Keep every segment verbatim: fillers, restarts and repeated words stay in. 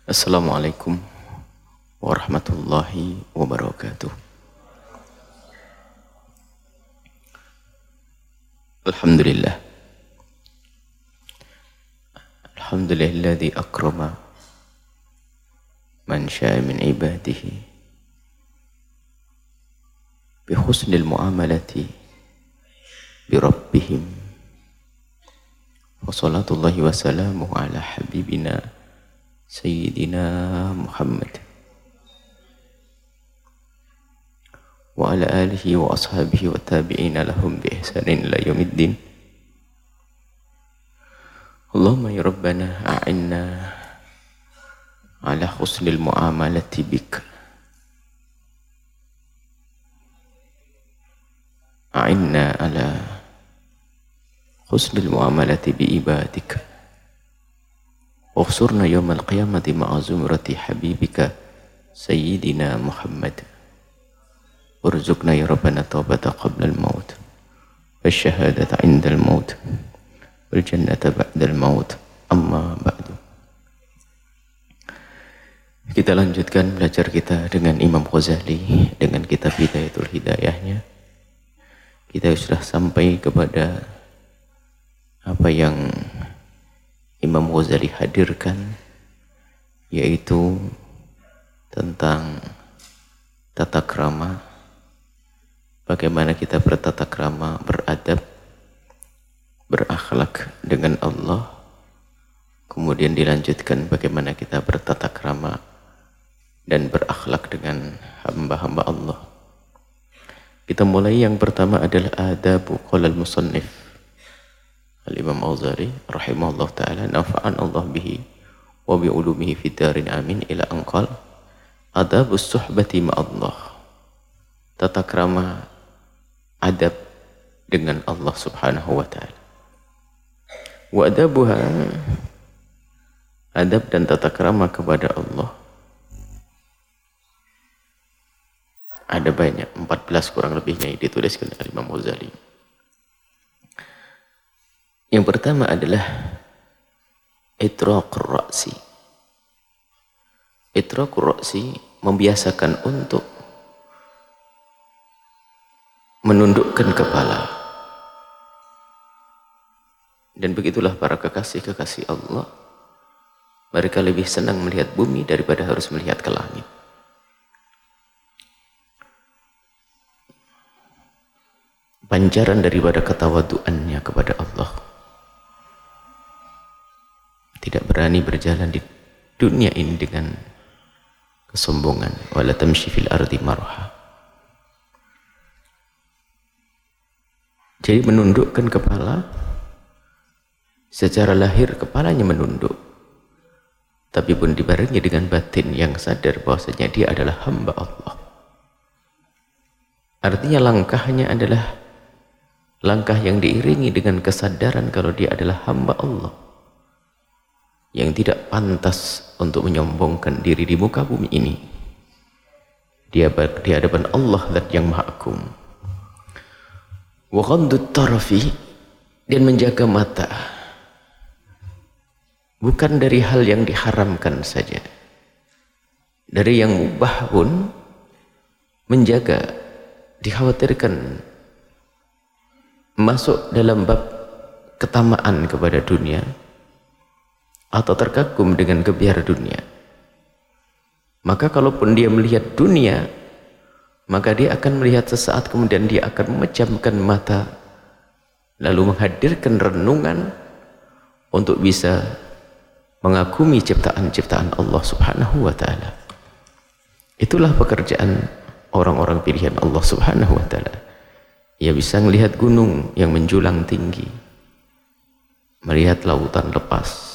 Assalamualaikum warahmatullahi wabarakatuh. Alhamdulillah. Alhamdulillahilladzi akrama man syaa min ibadihi bi husnil muamalati bi rabbihim. Wa salatullahi wa salamuhu ala habibina Sayyidina Muhammad wa ala alihi wa ashabihi wa tabi'ina lahum bi ihsanin ila yaumiddin. Allahumma ya Rabbana a'inna ala husnil muamalati bik, a'inna ala husnil muamalati bi ibadik, Ukhsurna yawmal qiyamati ma'a zumrati habibika Sayyidina Muhammad. Urzuqna ya Rabbana taubata qabla al-maut wa syahadata inda al-maut wal jannata ba'da al-maut. Amma ba'du. Kita lanjutkan belajar kita dengan Imam Ghazali dengan kitab Hidayatul Hidayahnya. Kita sudah sampai kepada apa yang Imam Ghazali hadirkan, yaitu tentang tata krama, bagaimana kita bertata krama, beradab, berakhlak dengan Allah. Kemudian dilanjutkan bagaimana kita bertata krama dan berakhlak dengan hamba-hamba Allah. Kita mulai, yang pertama adalah adabu qala al-musannif Al-Imam Ghazali rahimahullah ta'ala, nafa'an Allah bihi wa bi'ulumihi fid-darin amin, ila anqal adabus suhbati ma'allah, tata krama adab dengan Allah subhanahu wa ta'ala. Wa adabuha, adab dan tata krama kepada Allah ada banyak, empat belas kurang lebihnya dituliskan oleh Imam Ghazali. Yang pertama adalah itraqur ra'si. Itraqur ra'si membiasakan untuk menundukkan kepala. Dan begitulah para kekasih-kekasih Allah, mereka lebih senang melihat bumi daripada harus melihat ke langit. Pancaran daripada ketawaduannya kepada Allah. Tidak berani berjalan di dunia ini dengan kesombongan. Wala tamshi fil ardi marha. Jadi menundukkan kepala, secara lahir kepalanya menunduk, tapi pun dibarengi dengan batin yang sadar bahwasanya dia adalah hamba Allah. Artinya langkahnya adalah langkah yang diiringi dengan kesadaran kalau dia adalah hamba Allah, yang tidak pantas untuk menyombongkan diri di muka bumi ini. Dia di hadapan Allah Zat yang Maha Agung. Wa ghaddut tarafi, dan menjaga mata, bukan dari hal yang diharamkan saja, dari yang mubah pun menjaga. Dikhawatirkan masuk dalam bab ketamaan kepada dunia atau terkagum dengan kebiar dunia. Maka kalaupun dia melihat dunia, maka dia akan melihat sesaat kemudian dia akan memejamkan mata, lalu menghadirkan renungan untuk bisa mengagumi ciptaan-ciptaan Allah subhanahu wa ta'ala. Itulah pekerjaan orang-orang pilihan Allah subhanahu wa ta'ala. Ia bisa melihat gunung yang menjulang tinggi, melihat lautan lepas,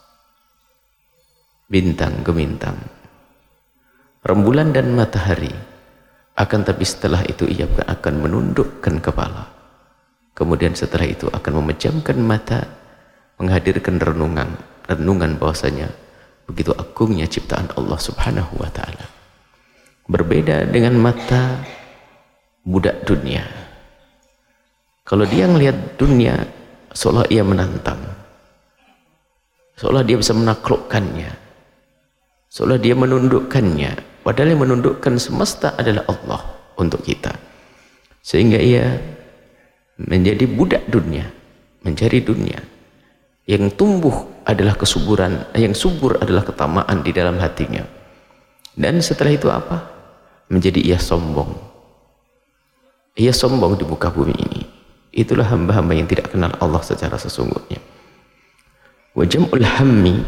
bintang gemintang, rembulan dan matahari. Akan tapi setelah itu ia akan menundukkan kepala, kemudian setelah itu akan memejamkan mata, menghadirkan renungan renungan bahwasanya begitu agungnya ciptaan Allah subhanahu wa ta'ala. Berbeda dengan mata budak dunia. Kalau dia melihat dunia seolah ia menantang, seolah dia bisa menaklukkannya, seolah dia menundukkannya, padahal yang menundukkan semesta adalah Allah untuk kita, sehingga ia menjadi budak dunia, mencari dunia. Yang tumbuh adalah kesuburan, yang subur adalah ketamaan di dalam hatinya, dan setelah itu apa? Menjadi ia sombong, ia sombong di muka bumi ini. Itulah hamba-hamba yang tidak kenal Allah secara sesungguhnya. Wa jam'ul hammi,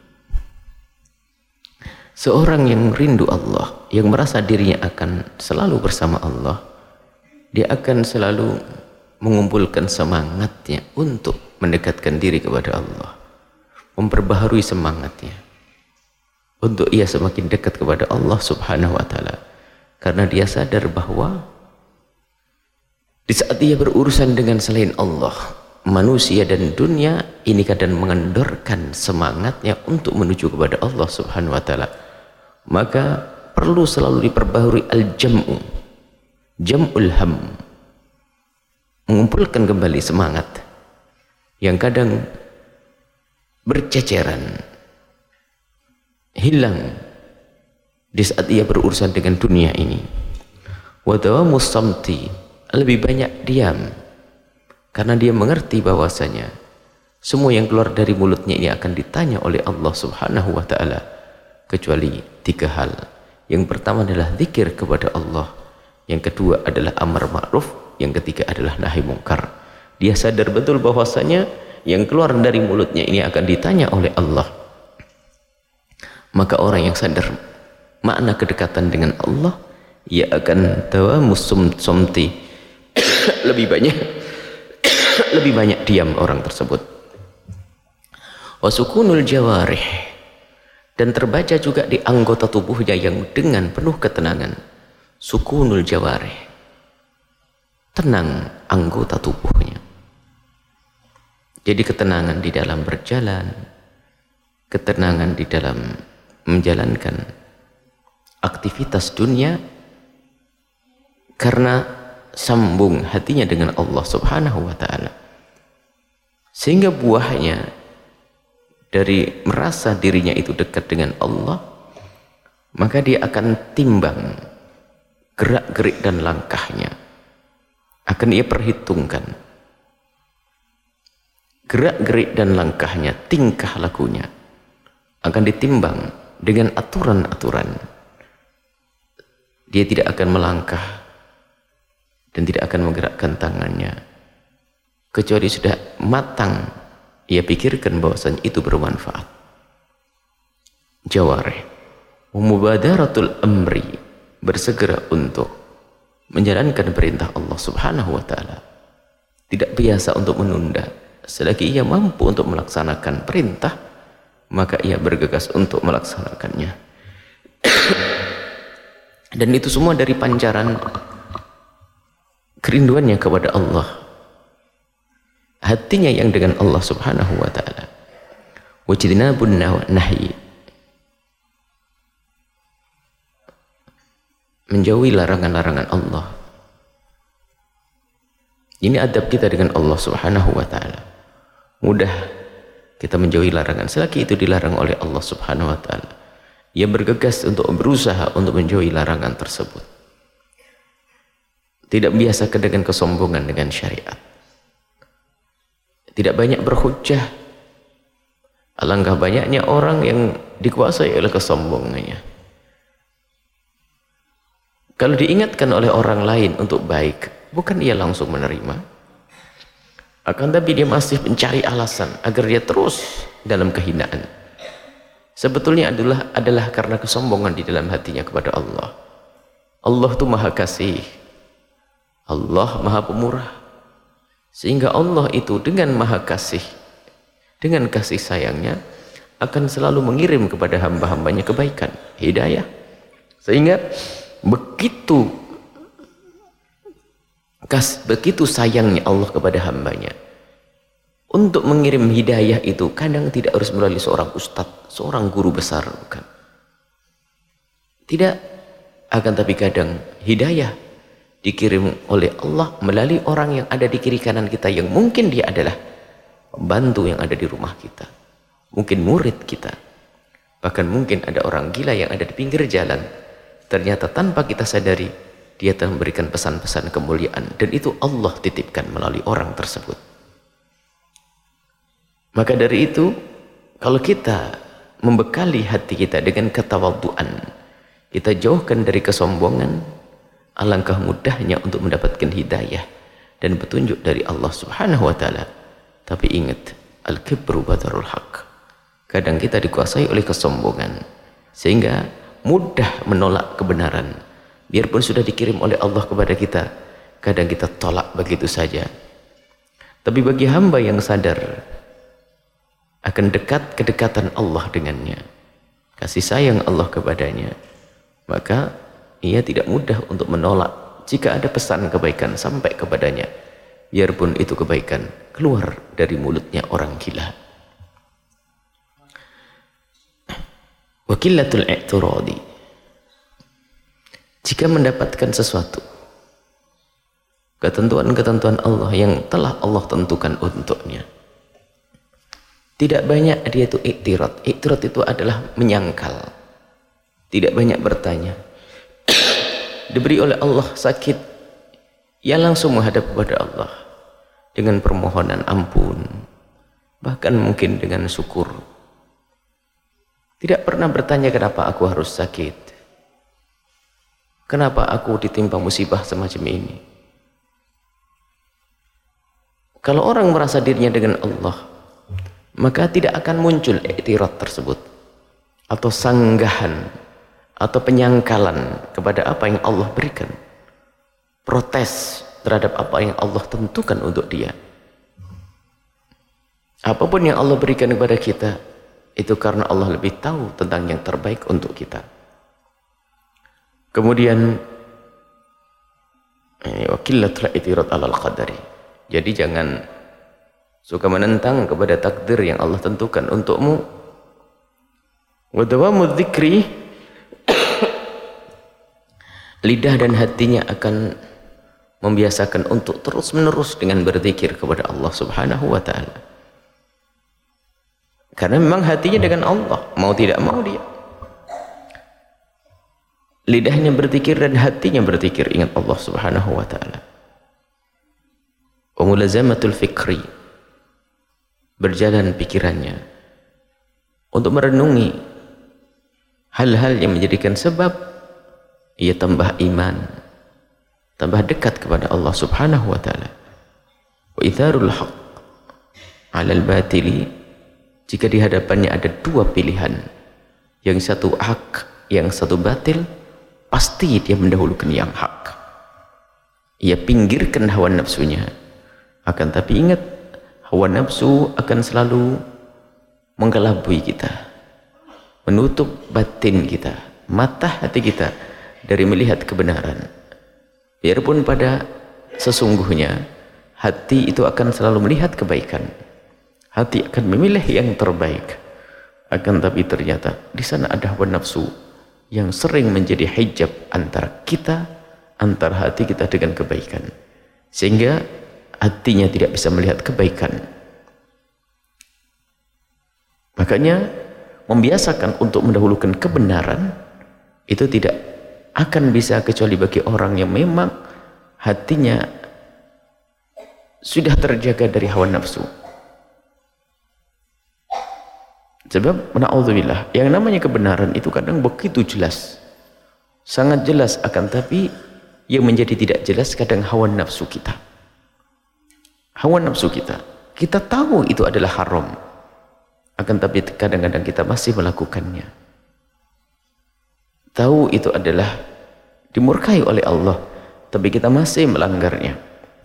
seorang yang rindu Allah, yang merasa dirinya akan selalu bersama Allah, dia akan selalu mengumpulkan semangatnya untuk mendekatkan diri kepada Allah, memperbaharui semangatnya untuk ia semakin dekat kepada Allah subhanahu wa ta'ala, karena dia sadar bahwa di saat dia berurusan dengan selain Allah, manusia dan dunia ini kadang mengendorkan semangatnya untuk menuju kepada Allah subhanahu wa ta'ala. Maka perlu selalu diperbaharui al-jam'u, jam'ul ham, mengumpulkan kembali semangat yang kadang berceceran, hilang di saat ia berurusan dengan dunia ini. Wa dawamus samti, lebih banyak diam, karena dia mengerti bahwasanya semua yang keluar dari mulutnya ini akan ditanya oleh Allah subhanahu wa ta'ala, kecuali tiga hal. Yang pertama adalah zikir kepada Allah, yang kedua adalah amar ma'ruf, yang ketiga adalah nahi mungkar. Dia sadar betul bahwasanya yang keluar dari mulutnya ini akan ditanya oleh Allah. Maka orang yang sadar makna kedekatan dengan Allah, ia akan dawamus somti, lebih banyak lebih banyak diam orang tersebut. Wasukunul jawarih, dan terbaca juga di anggota tubuhnya yang dengan penuh ketenangan. Sukunul jawarih, tenang anggota tubuhnya. Jadi ketenangan di dalam berjalan, ketenangan di dalam menjalankan aktivitas dunia, karena sambung hatinya dengan Allah subhanahu wa ta'ala, sehingga buahnya dari merasa dirinya itu dekat dengan Allah, maka dia akan timbang gerak-gerik dan langkahnya, akan ia perhitungkan gerak-gerik dan langkahnya, tingkah lakunya akan ditimbang dengan aturan-aturan. Dia tidak akan melangkah dan tidak akan menggerakkan tangannya kecuali sudah matang ia pikirkan bahwasanya itu bermanfaat. Jawarih, mubadaratul amri, bersegera untuk menjalankan perintah Allah subhanahu wa ta'ala, tidak biasa untuk menunda. Selagi ia mampu untuk melaksanakan perintah, maka ia bergegas untuk melaksanakannya. Dan itu semua dari pancaran kerinduannya kepada Allah, hatinya yang dengan Allah subhanahu wa ta'ala. Wajtinabun nahyi, menjauhi larangan-larangan Allah. Ini adab kita dengan Allah subhanahu wa ta'ala. Mudah kita menjauhi larangan selagi itu dilarang oleh Allah subhanahu wa ta'ala. Ia bergegas untuk berusaha untuk menjauhi larangan tersebut. Tidak biasa dengan kesombongan dengan syariat, tidak banyak berhujjah. Alangkah banyaknya orang yang dikuasai oleh kesombongannya. Kalau diingatkan oleh orang lain untuk baik, bukan ia langsung menerima, akan tapi dia masih mencari alasan agar dia terus dalam kehinaan. Sebetulnya adalah adalah karena kesombongan di dalam hatinya kepada Allah. Allah itu maha kasih, Allah maha pemurah, sehingga Allah itu dengan maha kasih, dengan kasih sayangnya akan selalu mengirim kepada hamba-hambanya kebaikan, hidayah. Sehingga begitu kas, begitu sayangnya Allah kepada hambanya untuk mengirim hidayah itu, kadang tidak harus melalui seorang ustadz, seorang guru besar, bukan. Tidak, akan tapi kadang hidayah dikirim oleh Allah melalui orang yang ada di kiri kanan kita, yang mungkin dia adalah pembantu yang ada di rumah kita, mungkin murid kita, Bahkan mungkin ada orang gila yang ada di pinggir jalan, ternyata tanpa kita sadari dia telah memberikan pesan-pesan kemuliaan, dan itu Allah titipkan melalui orang tersebut. Maka dari itu, kalau kita membekali hati kita dengan ketawadhuan, kita jauhkan dari kesombongan, alangkah mudahnya untuk mendapatkan hidayah dan petunjuk dari Allah Subhanahu wa taala. Tapi ingat, al-kibru batarul haq. Kadang kita dikuasai oleh kesombongan sehingga mudah menolak kebenaran. Biarpun sudah dikirim oleh Allah kepada kita, kadang kita tolak begitu saja. Tapi bagi hamba yang sadar akan dekat kedekatan Allah dengannya, kasih sayang Allah kepadanya, maka ia tidak mudah untuk menolak jika ada pesan kebaikan sampai kepadanya, biarpun itu kebaikan keluar dari mulutnya orang gila. Wakilatul i'tiradi, jika mendapatkan sesuatu ketentuan-ketentuan Allah yang telah Allah tentukan untuknya, tidak banyak dia itu i'tirad. I'tirad itu adalah menyangkal, tidak banyak bertanya. Diberi oleh Allah sakit, ia langsung menghadap kepada Allah dengan permohonan ampun, bahkan mungkin dengan syukur. Tidak pernah bertanya kenapa aku harus sakit, kenapa aku ditimpa musibah semacam ini. Kalau orang merasa dirinya dengan Allah, maka tidak akan muncul i'tirad tersebut, atau sanggahan, atau penyangkalan kepada apa yang Allah berikan, protes terhadap apa yang Allah tentukan untuk dia. Apapun yang Allah berikan kepada kita, itu karena Allah lebih tahu tentang yang terbaik untuk kita. Kemudian wakilatul i'tirad alal qadari, jadi jangan suka menentang kepada takdir yang Allah tentukan untukmu. Wa dawamu dzikri, lidah dan hatinya akan membiasakan untuk terus menerus dengan berzikir kepada Allah Subhanahu wa ta'ala. Karena memang hatinya dengan Allah, mau tidak mau dia. Lidahnya berzikir dan hatinya berzikir, ingat Allah Subhanahu wa ta'ala. Wa mulazamatul fikri, berjalan pikirannya untuk merenungi hal-hal yang menjadikan sebab ia tambah iman, tambah dekat kepada Allah Subhanahu wa ta'ala. Wa itharul haq 'alal batili, jika di hadapannya ada dua pilihan, yang satu hak, yang satu batil, pasti dia mendahulukan yang hak. Ia pinggirkan hawa nafsunya. Akan tapi ingat, hawa nafsu akan selalu menggelabui kita, menutup batin kita, mata hati kita dari melihat kebenaran. Biarpun pada sesungguhnya hati itu akan selalu melihat kebaikan, hati akan memilih yang terbaik. Akan tapi ternyata di sana ada hawa nafsu yang sering menjadi hijab antara kita, antara hati kita dengan kebaikan, sehingga hatinya tidak bisa melihat kebaikan. Makanya membiasakan untuk mendahulukan kebenaran itu tidak akan bisa kecuali bagi orang yang memang hatinya sudah terjaga dari hawa nafsu. Sebab na'udzubillah, yang namanya kebenaran itu kadang begitu jelas, sangat jelas, akan tapi yang menjadi tidak jelas kadang hawa nafsu kita. Hawa nafsu kita, kita tahu itu adalah haram, akan tapi kadang-kadang kita masih melakukannya. Tahu itu adalah dimurkai oleh Allah, tapi kita masih melanggarnya.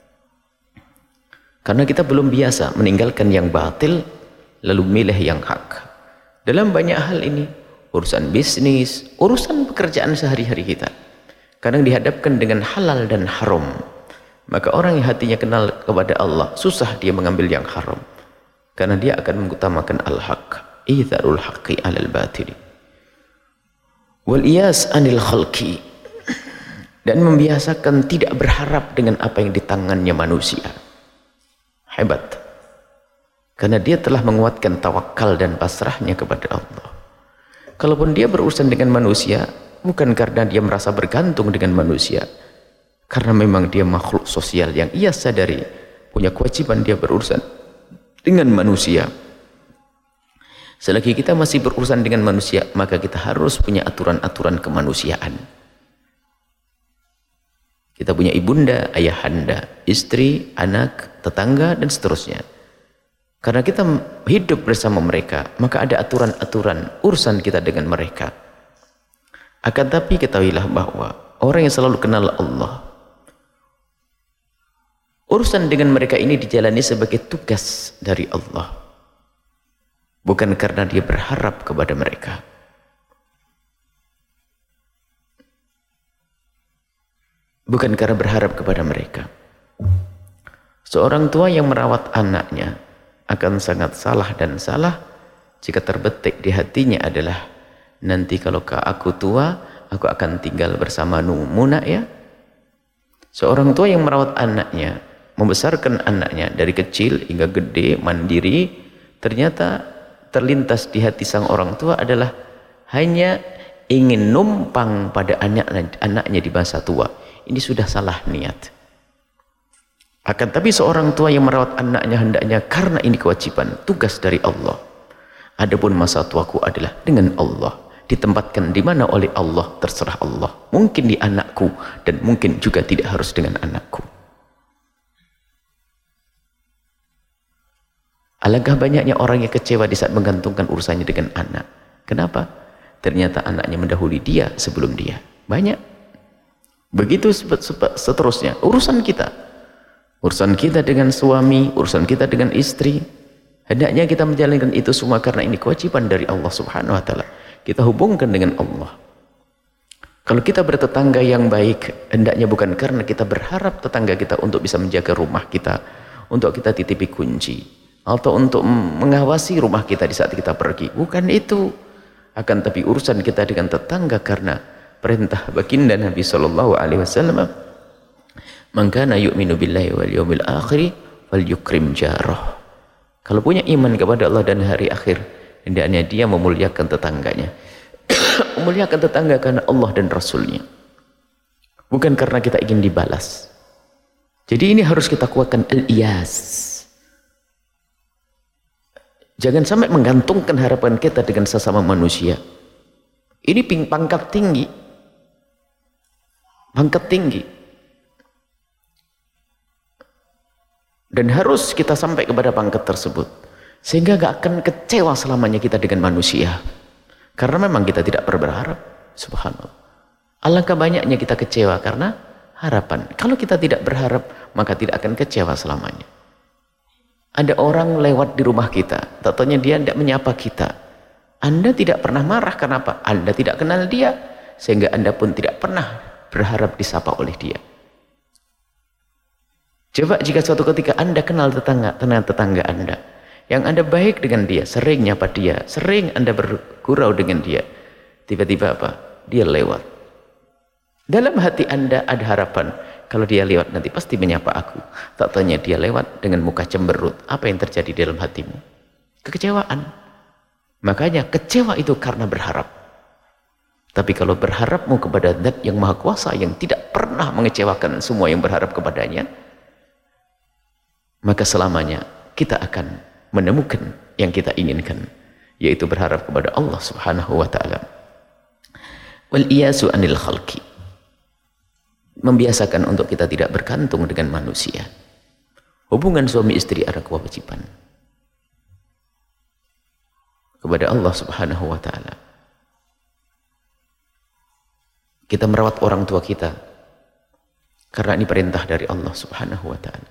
Karena kita belum biasa meninggalkan yang batil lalu milih yang hak. Dalam banyak hal ini, urusan bisnis, urusan pekerjaan sehari-hari kita, kadang dihadapkan dengan halal dan haram. Maka orang yang hatinya kenal kepada Allah, susah dia mengambil yang haram, karena dia akan mengutamakan al-haq, itharul haqqi alal batili, wal iyas anil khalqi, dan membiasakan tidak berharap dengan apa yang di tangannya manusia. Hebat, karena dia telah menguatkan tawakal dan pasrahnya kepada Allah. Kalaupun dia berurusan dengan manusia, bukan karena dia merasa bergantung dengan manusia, karena memang dia makhluk sosial yang ia sadari punya kewajiban dia berurusan dengan manusia. Selagi kita masih berurusan dengan manusia, maka kita harus punya aturan-aturan kemanusiaan. Kita punya ibunda, ayahanda, istri, anak, tetangga, dan seterusnya. Karena kita hidup bersama mereka, maka ada aturan-aturan urusan kita dengan mereka. Akan tapi ketahuilah bahwa orang yang selalu kenal Allah, urusan dengan mereka ini dijalani sebagai tugas dari Allah, bukan karena dia berharap kepada mereka. Bukan karena berharap kepada mereka. Seorang tua yang merawat anaknya akan sangat salah dan salah jika terbetik di hatinya adalah, nanti kalau aku tua, aku akan tinggal bersama Muna ya. Seorang tua yang merawat anaknya, membesarkan anaknya dari kecil hingga gede, mandiri, ternyata terlintas di hati sang orang tua adalah hanya ingin numpang pada anak anaknya di masa tua. Ini sudah salah niat. Akan tapi seorang tua yang merawat anaknya hendaknya karena ini kewajiban, tugas dari Allah. Adapun masa tuaku adalah dengan Allah, ditempatkan di mana oleh Allah, terserah Allah. Mungkin di anakku dan mungkin juga tidak harus dengan anakku. Alangkah banyaknya orang yang kecewa di saat menggantungkan urusannya dengan anak. Kenapa? Ternyata anaknya mendahului dia sebelum dia. Banyak. Begitu seterusnya. Urusan kita. Urusan kita dengan suami, urusan kita dengan istri. Hendaknya kita menjalankan itu semua karena ini kewajiban dari Allah Subhanahu wa taala. Kita hubungkan dengan Allah. Kalau kita bertetangga yang baik, hendaknya bukan karena kita berharap tetangga kita untuk bisa menjaga rumah kita, untuk kita titipi kunci, atau untuk mengawasi rumah kita di saat kita pergi. Bukan itu. Akan tapi urusan kita dengan tetangga karena perintah baginda Nabi sallallahu alaihi wasallam, "Man kana yu'minu billahi wal yawmil akhir falyukrim jarah." Kalau punya iman kepada Allah dan hari akhir, hendaknya dia memuliakan tetangganya. Memuliakan tetangga karena Allah dan Rasulnya, bukan karena kita ingin dibalas. Jadi ini harus kita kuatkan al-iyas. Jangan sampai menggantungkan harapan kita dengan sesama manusia. Ini pangkat tinggi. Pangkat tinggi. Dan harus kita sampai kepada pangkat tersebut. Sehingga gak akan kecewa selamanya kita dengan manusia. Karena memang kita tidak pernah berharap. Subhanallah. Alangkah banyaknya kita kecewa karena harapan. Kalau kita tidak berharap, maka tidak akan kecewa selamanya. Ada orang lewat di rumah kita, tak-tanya dia tidak menyapa kita. Anda tidak pernah marah, kenapa? Anda tidak kenal dia, sehingga Anda pun tidak pernah berharap disapa oleh dia. Coba jika suatu ketika Anda kenal tetangga, tetangga Anda, yang Anda baik dengan dia, sering nyapa dia, sering Anda bergurau dengan dia, tiba-tiba apa? Dia lewat. Dalam hati Anda ada harapan, kalau dia lewat nanti pasti menyapa aku. Tak tanya dia lewat dengan muka cemberut. Apa yang terjadi dalam hatimu? Kekecewaan. Makanya kecewa itu karena berharap. Tapi kalau berharapmu kepada Zat yang Maha Kuasa, yang tidak pernah mengecewakan semua yang berharap kepadanya, maka selamanya kita akan menemukan yang kita inginkan, yaitu berharap kepada Allah Subhanahu wa taala. Wal iyasu anil khalqi. Membiasakan untuk kita tidak bergantung dengan manusia. Hubungan suami istri ada kewajiban kepada Allah Subhanahu wa taala. Kita merawat orang tua kita karena ini perintah dari Allah Subhanahu wa taala.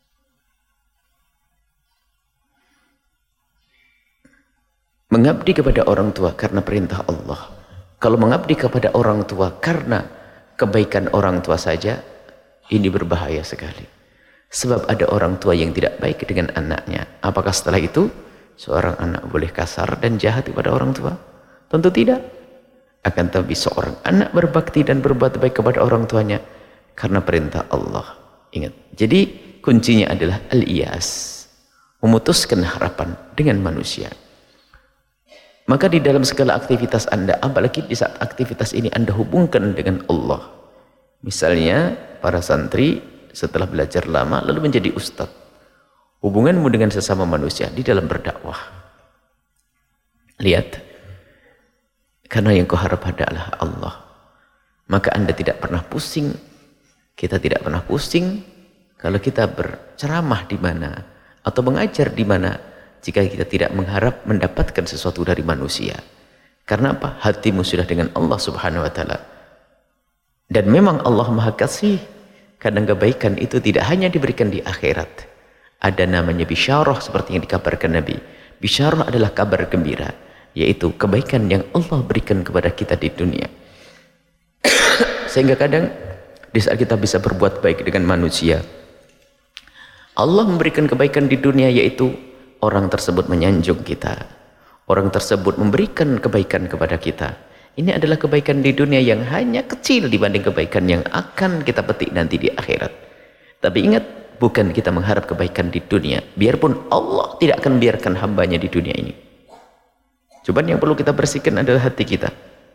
Mengabdi kepada orang tua karena perintah Allah. Kalau mengabdi kepada orang tua karena kebaikan orang tua saja, ini berbahaya sekali. Sebab ada orang tua yang tidak baik dengan anaknya. Apakah setelah itu seorang anak boleh kasar dan jahat kepada orang tua? Tentu tidak. Akan tapi seorang anak berbakti dan berbuat baik kepada orang tuanya karena perintah Allah. Ingat. Jadi kuncinya adalah al-iyas. Memutuskan harapan dengan manusia. Maka di dalam segala aktivitas Anda, apalagi di saat aktivitas ini Anda hubungkan dengan Allah. Misalnya para santri setelah belajar lama lalu menjadi ustadz. Hubunganmu dengan sesama manusia di dalam berdakwah. Lihat, karena yang kau harap adalah Allah, maka Anda tidak pernah pusing. Kita tidak pernah pusing kalau kita berceramah di mana atau mengajar di mana, jika kita tidak mengharap mendapatkan sesuatu dari manusia. Karena apa? Hatimu sudah dengan Allah subhanahu wa ta'ala. Dan memang Allah maha kasih. Kadang kebaikan itu tidak hanya diberikan di akhirat. Ada namanya bisyarah seperti yang dikabarkan Nabi. Bisyarah adalah kabar gembira, yaitu kebaikan yang Allah berikan kepada kita di dunia. Sehingga kadang di saat kita bisa berbuat baik dengan manusia, Allah memberikan kebaikan di dunia, yaitu orang tersebut menyanjung kita, orang tersebut memberikan kebaikan kepada kita. Ini adalah kebaikan di dunia yang hanya kecil dibanding kebaikan yang akan kita petik nanti di akhirat. Tapi ingat, bukan kita mengharap kebaikan di dunia, biarpun Allah tidak akan biarkan hambanya di dunia ini. Cuman yang perlu kita bersihkan adalah hati kita.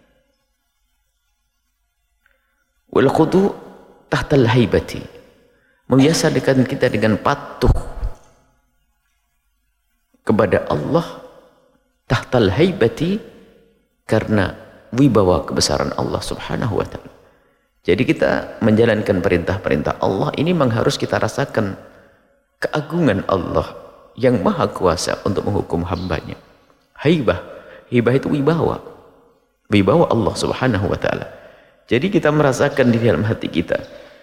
Wal khudu tahtal haibati, membiasakan kita dengan patuh kepada Allah tahtal haibati, karena wibawa kebesaran Allah subhanahu wa ta'ala. Jadi kita menjalankan perintah-perintah Allah ini memang harus kita rasakan keagungan Allah yang maha kuasa untuk menghukum hambanya. Haibah, hibah itu wibawa, wibawa Allah subhanahu wa ta'ala. Jadi kita merasakan di dalam hati kita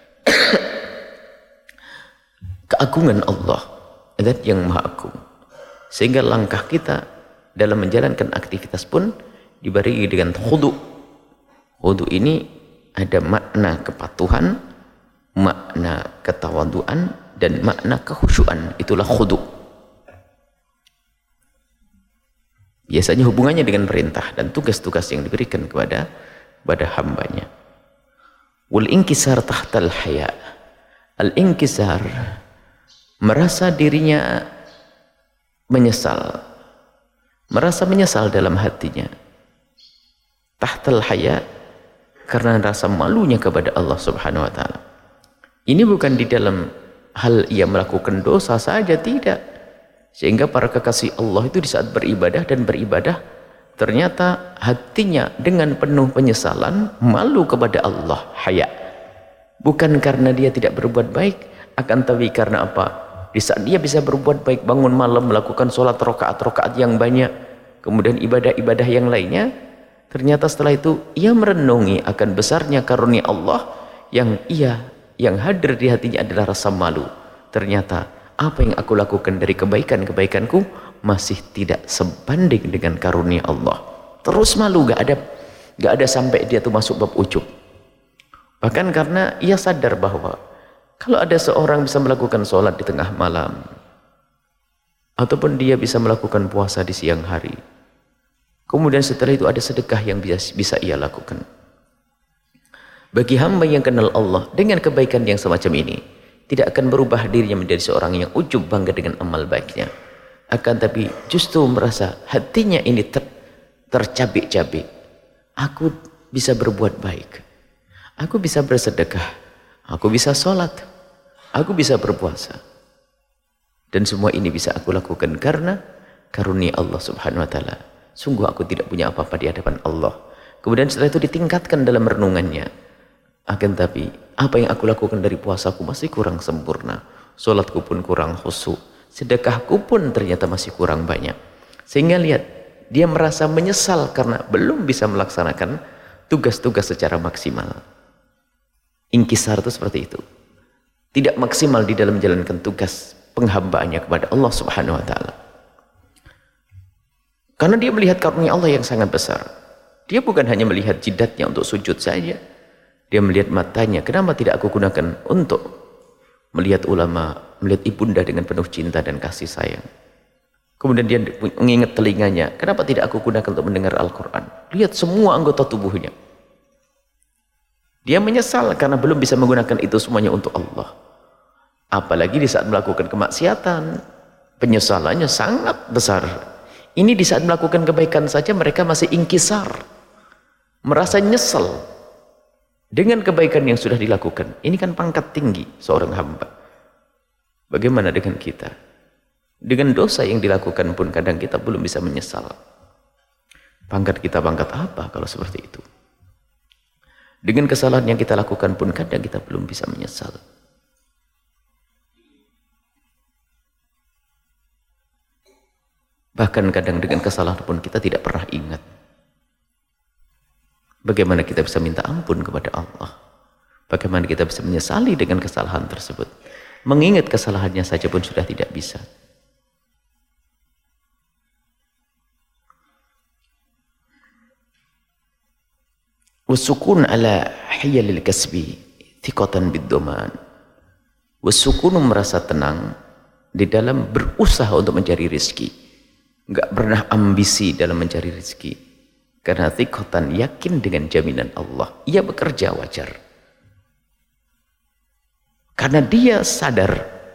keagungan Allah, zat yang maha agung, sehingga langkah kita dalam menjalankan aktivitas pun diberi dengan khudu. Khudu ini ada makna kepatuhan, makna ketawaduan, dan makna kekhusyuan. Itulah khudu. Biasanya hubungannya dengan perintah dan tugas-tugas yang diberikan kepada pada hambanya. Wal inkisar tahtal haya. Al inkisar, merasa dirinya menyesal, merasa menyesal dalam hatinya. Tahtal haya, karena rasa malunya kepada Allah subhanahu wa ta'ala. Ini bukan di dalam hal ia melakukan dosa saja, tidak. Sehingga para kekasih Allah itu di saat beribadah dan beribadah, ternyata hatinya dengan penuh penyesalan, malu kepada Allah, haya. Bukan karena dia tidak berbuat baik, akan tapi karena apa? Di saat dia bisa berbuat baik, bangun malam, melakukan sholat rokaat-rokaat yang banyak, kemudian ibadah-ibadah yang lainnya, ternyata setelah itu ia merenungi akan besarnya karunia Allah yang ia yang hadir di hatinya adalah rasa malu. Ternyata apa yang aku lakukan dari kebaikan-kebaikanku masih tidak sebanding dengan karunia Allah. Terus malu, gak ada gak ada sampai dia tuh masuk bab ujub. Bahkan karena ia sadar bahwa kalau ada seorang bisa melakukan sholat di tengah malam, ataupun dia bisa melakukan puasa di siang hari, kemudian setelah itu ada sedekah yang bisa, bisa ia lakukan. Bagi hamba yang kenal Allah dengan kebaikan yang semacam ini, tidak akan berubah dirinya menjadi seorang yang ujub bangga dengan amal baiknya. Akan tapi justru merasa hatinya ini ter, tercabik-cabik. Aku bisa berbuat baik. Aku bisa bersedekah. Aku bisa sholat. Aku bisa berpuasa. Dan semua ini bisa aku lakukan karena karunia Allah subhanahu wa ta'ala. Sungguh aku tidak punya apa-apa di hadapan Allah. Kemudian setelah itu ditingkatkan dalam renungannya. Akan tapi apa yang aku lakukan dari puasaku masih kurang sempurna. Sholatku pun kurang khusyuk. Sedekahku pun ternyata masih kurang banyak. Sehingga lihat, dia merasa menyesal karena belum bisa melaksanakan tugas-tugas secara maksimal. Inkisar itu seperti itu. Tidak maksimal di dalam menjalankan tugas penghambaannya kepada Allah subhanahu wa ta'ala. Karena dia melihat karunia Allah yang sangat besar. Dia bukan hanya melihat jidatnya untuk sujud saja. Dia melihat matanya. Kenapa tidak aku gunakan untuk melihat ulama, melihat ibunda dengan penuh cinta dan kasih sayang. Kemudian dia mengingat telinganya. Kenapa tidak aku gunakan untuk mendengar Al-Quran. Lihat semua anggota tubuhnya. Dia menyesal karena belum bisa menggunakan itu semuanya untuk Allah. Apalagi di saat melakukan kemaksiatan, penyesalannya sangat besar. Ini di saat melakukan kebaikan saja mereka masih ingkisar, merasa nyesel dengan kebaikan yang sudah dilakukan. Ini kan pangkat tinggi seorang hamba. Bagaimana dengan kita? Dengan dosa yang dilakukan pun kadang kita belum bisa menyesal. Pangkat kita pangkat apa kalau seperti itu? Dengan kesalahan yang kita lakukan pun kadang kita belum bisa menyesal. Bahkan kadang dengan kesalahan pun kita tidak pernah ingat. Bagaimana kita bisa minta ampun kepada Allah? Bagaimana kita bisa menyesali dengan kesalahan tersebut? Mengingat kesalahannya saja pun sudah tidak bisa. Wasukun ala hiyalil kasbi thiqatan bid-dhaman. Wasukun merasa tenang di dalam berusaha untuk mencari rezeki. Enggak pernah ambisi dalam mencari rezeki. Karena thiqatan yakin dengan jaminan Allah. Ia bekerja wajar. Karena dia sadar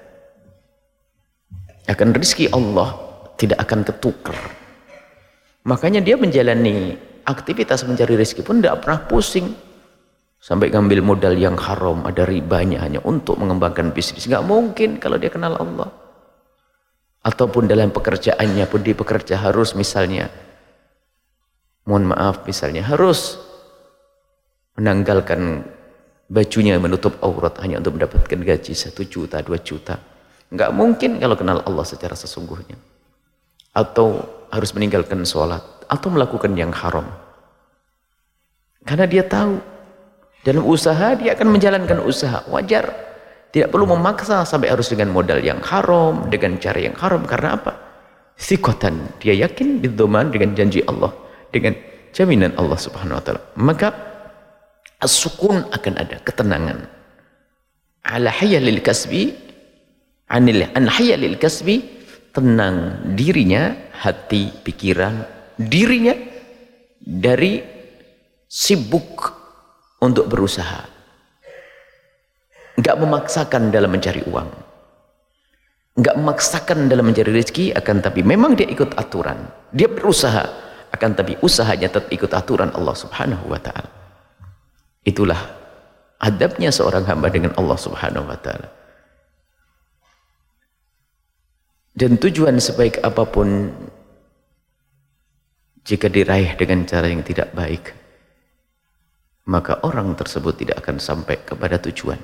akan rezeki Allah tidak akan ketukar. Makanya dia menjalani aktivitas mencari rezeki pun tidak pernah pusing. Sampai ngambil modal yang haram, ada ribanya hanya untuk mengembangkan bisnis. Nggak mungkin kalau dia kenal Allah. Ataupun dalam pekerjaannya pun dia bekerja harus misalnya, mohon maaf misalnya, harus menanggalkan bajunya menutup aurat hanya untuk mendapatkan gaji satu juta, dua juta. Nggak mungkin kalau kenal Allah secara sesungguhnya. Atau harus meninggalkan sholat, atau melakukan yang haram. Karena dia tahu dalam usaha dia akan menjalankan usaha wajar, tidak perlu memaksa sampai harus dengan modal yang haram, dengan cara yang haram. Karena apa? Thiqatan, dia yakin bidzoman dengan janji Allah, dengan jaminan Allah Subhanahu wa taala. Maka as-sukun akan ada, ketenangan. Ala hayalil kasbi, anil an hayalil kasbi, tenang dirinya, hati, pikiran, dirinya dari sibuk untuk berusaha. Enggak memaksakan dalam mencari uang, enggak memaksakan dalam mencari rezeki, akan tapi memang dia ikut aturan, dia berusaha, akan tapi usahanya tetap ikut aturan Allah Subhanahu wa taala. Itulah adabnya seorang hamba dengan Allah Subhanahu wa taala. Dan tujuan sebaik apapun jika diraih dengan cara yang tidak baik, maka orang tersebut tidak akan sampai kepada tujuan.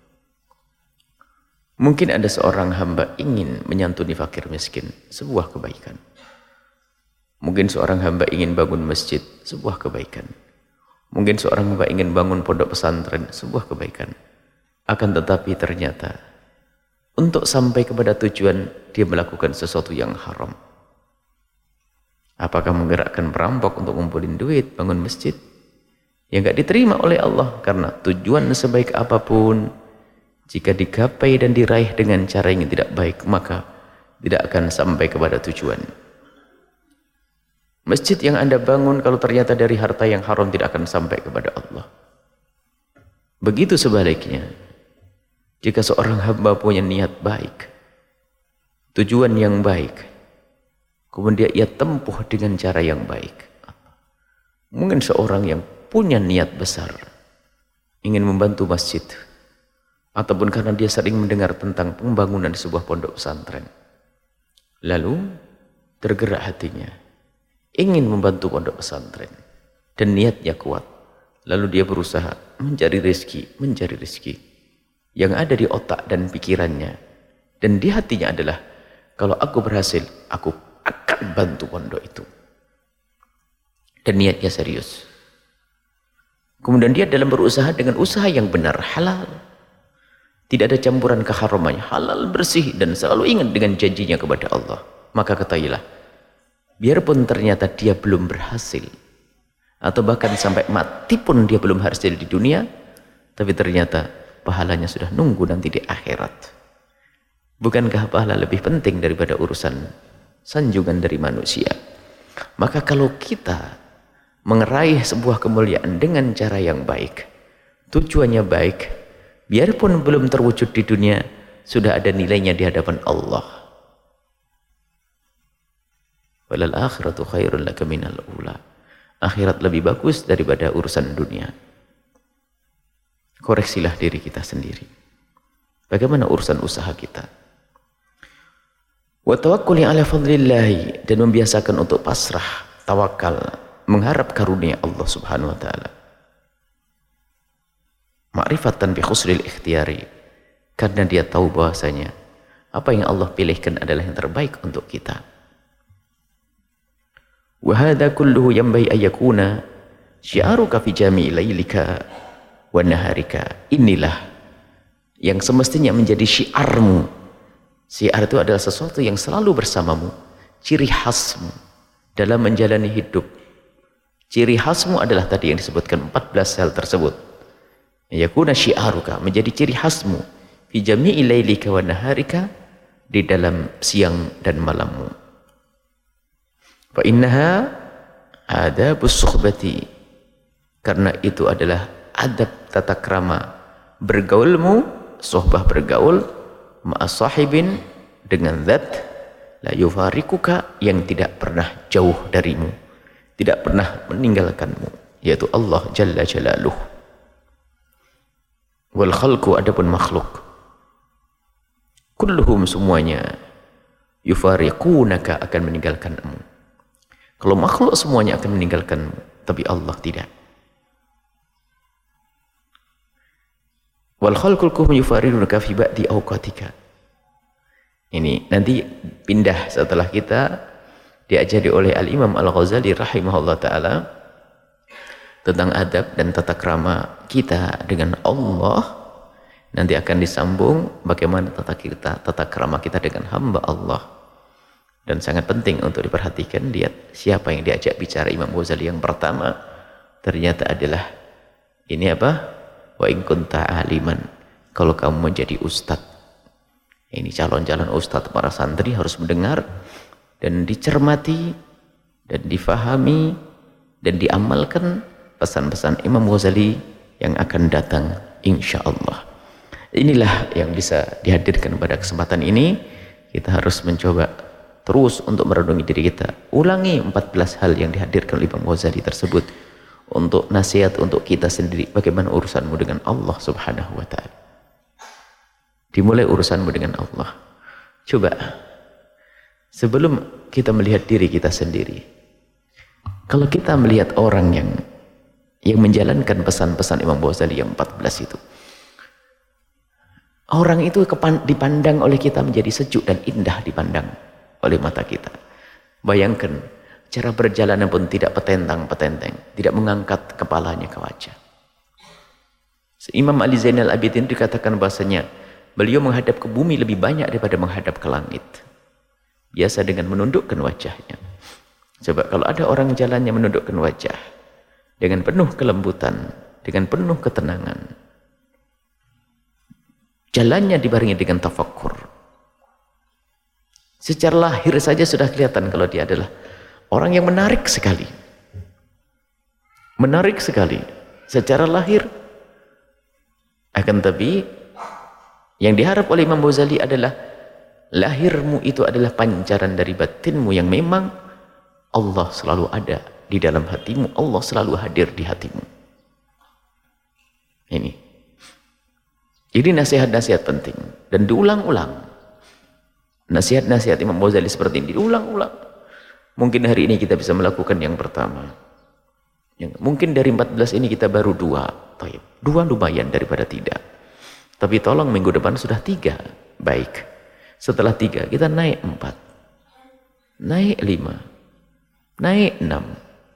Mungkin ada seorang hamba ingin menyantuni fakir miskin, sebuah kebaikan. Mungkin seorang hamba ingin bangun masjid, sebuah kebaikan. Mungkin seorang hamba ingin bangun pondok pesantren, sebuah kebaikan. Akan tetapi ternyata untuk sampai kepada tujuan dia melakukan sesuatu yang haram. Apakah menggerakkan perampok untuk ngumpulin duit, bangun masjid? Yang enggak diterima oleh Allah, karena tujuan sebaik apapun jika digapai dan diraih dengan cara yang tidak baik, maka tidak akan sampai kepada tujuan. Masjid yang Anda bangun kalau ternyata dari harta yang haram tidak akan sampai kepada Allah. Begitu sebaliknya, jika seorang hamba punya niat baik, tujuan yang baik, kemudian ia tempuh dengan cara yang baik. Mungkin seorang yang punya niat besar, ingin membantu masjid, ataupun karena dia sering mendengar tentang pembangunan sebuah pondok pesantren, lalu tergerak hatinya, ingin membantu pondok pesantren, dan niatnya kuat, lalu dia berusaha mencari rezeki, mencari rezeki yang ada di otak dan pikirannya, dan di hatinya adalah, kalau aku berhasil, aku akan bantu pondok itu, dan niatnya serius. Kemudian dia dalam berusaha dengan usaha yang benar, halal, tidak ada campuran keharamannya, halal, bersih, dan selalu ingat dengan janjinya kepada Allah. Maka ketahuilah, biarpun ternyata dia belum berhasil, atau bahkan sampai mati pun dia belum berhasil di dunia, tapi ternyata pahalanya sudah nunggu nanti di akhirat. Bukankah pahala lebih penting daripada urusan sanjungan dari manusia? Maka kalau kita meraih sebuah kemuliaan dengan cara yang baik, tujuannya baik, biarpun belum terwujud di dunia, sudah ada nilainya di hadapan Allah. Walal akhiratu khairul laka minal ula. Akhirat lebih bagus daripada urusan dunia. Koreksilah diri kita sendiri. Bagaimana urusan usaha kita? Wa tawakkuli ala fadlillahi, dan membiasakan untuk pasrah, tawakal, mengharap karunia Allah Subhanahu wa taala. Ma'rifatan bi khusril ikhtiyari, karena dia tahu bahwasanya apa yang Allah pilihkan adalah yang terbaik untuk kita. Wa hadha kulluhu yanbaghi an yakuna syi'aruka fi jami'i lailika wa naharika. Inilah yang semestinya menjadi syiarmu. Syiar itu adalah sesuatu yang selalu bersamamu, ciri khasmu dalam menjalani hidup. Ciri khasmu adalah tadi yang disebutkan empat belas hal tersebut. Yakuna syi'aruka, menjadi ciri khasmu fi jami'i lailika wa naharika, di dalam siang dan malammu. Fa innaha adabus suhbati, karena itu adalah adab tata krama bergaulmu, sohbah bergaul ma'as sahibin, dengan zat la yufarikuka, yang tidak pernah jauh darimu, tidak pernah meninggalkanmu, yaitu Allah Jalla Jalaluh. Wal khalqu, adapun makhluk, kulluhum, semuanya, yufariqunaka, akan meninggalkanmu. Kalau makhluk semuanya akan meninggalkanmu, tapi Allah tidak. Wal khalqu kulluhum yufariqunaka fi ba'di awqatika. Ini nanti pindah setelah kita diajari oleh Al-Imam Al-Ghazali rahimahullah ta'ala tentang adab dan tata krama kita dengan Allah. Nanti akan disambung bagaimana tata kita, tata krama kita dengan hamba Allah. Dan sangat penting untuk diperhatikan, lihat siapa yang diajak bicara Imam Ghazali yang pertama, ternyata adalah ini apa? Wa in kunta aliman, kalau kamu menjadi ustad. Ini calon-calon ustad, para santri harus mendengar dan dicermati dan difahami dan diamalkan pesan-pesan Imam Ghazali yang akan datang insyaallah. Inilah yang bisa dihadirkan pada kesempatan ini. Kita harus mencoba terus untuk merenungi diri kita. Ulangi empat belas hal yang dihadirkan oleh Imam Ghazali tersebut untuk nasihat untuk kita sendiri. Bagaimana urusanmu dengan Allah Subhanahu wa ta'ala. Dimulai urusanmu dengan Allah. Coba sebelum kita melihat diri kita sendiri, kalau kita melihat orang yang yang menjalankan pesan-pesan Imam Ghazali yang empat belas itu, orang itu dipandang oleh kita menjadi sejuk dan indah dipandang oleh mata kita. Bayangkan, cara berjalannya pun tidak petentang-petenteng, tidak mengangkat kepalanya ke wajah. Imam Ali Zainal Abidin dikatakan bahasanya beliau menghadap ke bumi lebih banyak daripada menghadap ke langit. Biasa dengan menundukkan wajahnya. Coba kalau ada orang jalannya menundukkan wajah dengan penuh kelembutan, dengan penuh ketenangan, jalannya dibarengi dengan tafakkur, secara lahir saja sudah kelihatan kalau dia adalah orang yang menarik sekali. Menarik sekali secara lahir. Akan tapi yang diharap oleh Imam Ghazali adalah lahirmu itu adalah pancaran dari batinmu yang memang Allah selalu ada di dalam hatimu, Allah selalu hadir di hatimu. Ini. Jadi nasihat-nasihat penting dan diulang-ulang. Nasihat-nasihat Imam Ghazali seperti ini diulang-ulang. Mungkin hari ini kita bisa melakukan yang pertama. Yang mungkin dari empat belas ini kita baru dua. Taib. Dua lumayan daripada tidak. Tapi tolong minggu depan sudah tiga. Baik. Setelah tiga kita naik empat. Naik lima. Naik enam.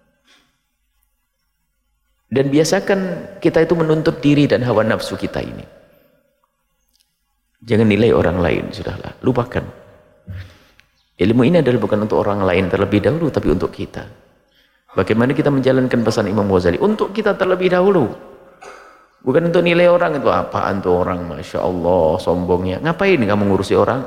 Dan biasakan kita itu menuntut diri dan hawa nafsu kita ini. Jangan nilai orang lain, sudahlah, lupakan. Ilmu ini adalah bukan untuk orang lain terlebih dahulu, tapi untuk kita. Bagaimana kita menjalankan pesan Imam Ghazali? Untuk kita terlebih dahulu. Bukan untuk nilai orang, itu apaan tuh orang, Masya Allah, sombongnya. Ngapain kamu ngurusi orang?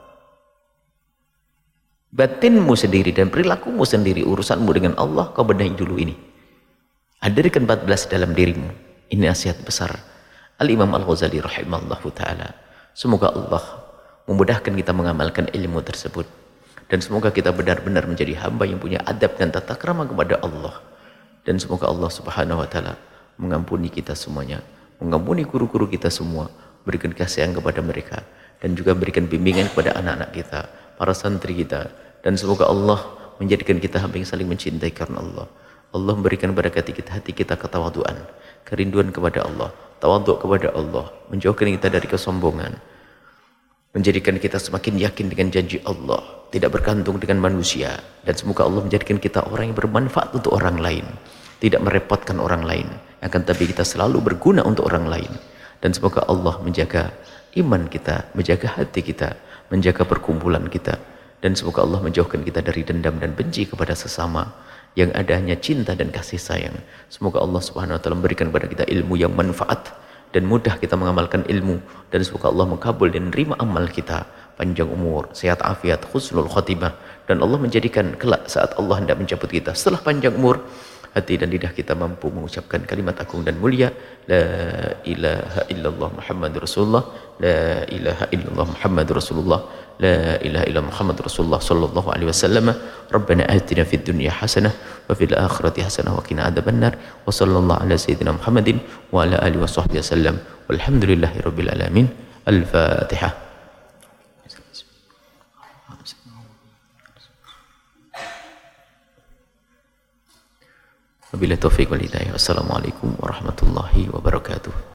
Batinmu sendiri dan perilakumu sendiri, urusanmu dengan Allah, kau benahi dulu ini. Hadirkan empat belas dalam dirimu. Ini nasihat besar Al-Imam Al-Ghazali rahimahullahu ta'ala. Semoga Allah memudahkan kita mengamalkan ilmu tersebut Dan semoga kita benar-benar menjadi hamba yang punya adab dan tata krama kepada Allah. Dan semoga Allah subhanahu wa ta'ala mengampuni kita semuanya, mengampuni guru-guru kita semua, berikan kasih sayang kepada mereka, dan juga berikan bimbingan kepada anak-anak kita, para santri kita. Dan semoga Allah menjadikan kita hamba yang saling mencintai karena Allah. Allah memberikan berkat kita, hati kita ketawaduan, kerinduan kepada Allah, tawaduk kepada Allah, menjauhkan kita dari kesombongan, menjadikan kita semakin yakin dengan janji Allah, tidak bergantung dengan manusia. Dan semoga Allah menjadikan kita orang yang bermanfaat untuk orang lain, tidak merepotkan orang lain, akan tapi kita selalu berguna untuk orang lain. Dan semoga Allah menjaga iman kita, menjaga hati kita, menjaga perkumpulan kita. Dan semoga Allah menjauhkan kita dari dendam dan benci kepada sesama, yang ada hanya cinta dan kasih sayang. Semoga Allah subhanahu wa ta'ala memberikan kepada kita ilmu yang manfaat, dan mudah kita mengamalkan ilmu. Dan semoga Allah mengabul dan menerima amal kita, panjang umur, sehat afiat, husnul khotimah. Dan Allah menjadikan kelak saat Allah hendak mencabut kita, setelah panjang umur, hati dan lidah kita mampu mengucapkan kalimat agung dan mulia, la ilaha illallah Muhammadur Rasulullah, la ilaha illallah Muhammadur Rasulullah, la ilaha illallah Muhammadur Rasulullah sallallahu alaihi wasallam. Rabbana atina fid dunya hasanah wa fil akhirati hasanah wa qina adzabannar. Wa sallallahu ala sayyidina Muhammadin wa ala alihi washabbihi wasallam. Walhamdulillahi rabbil alamin. Al-Fatihah. Wabillahi taufiq wal hidayah. Wassalamualaikum warahmatullahi wabarakatuh.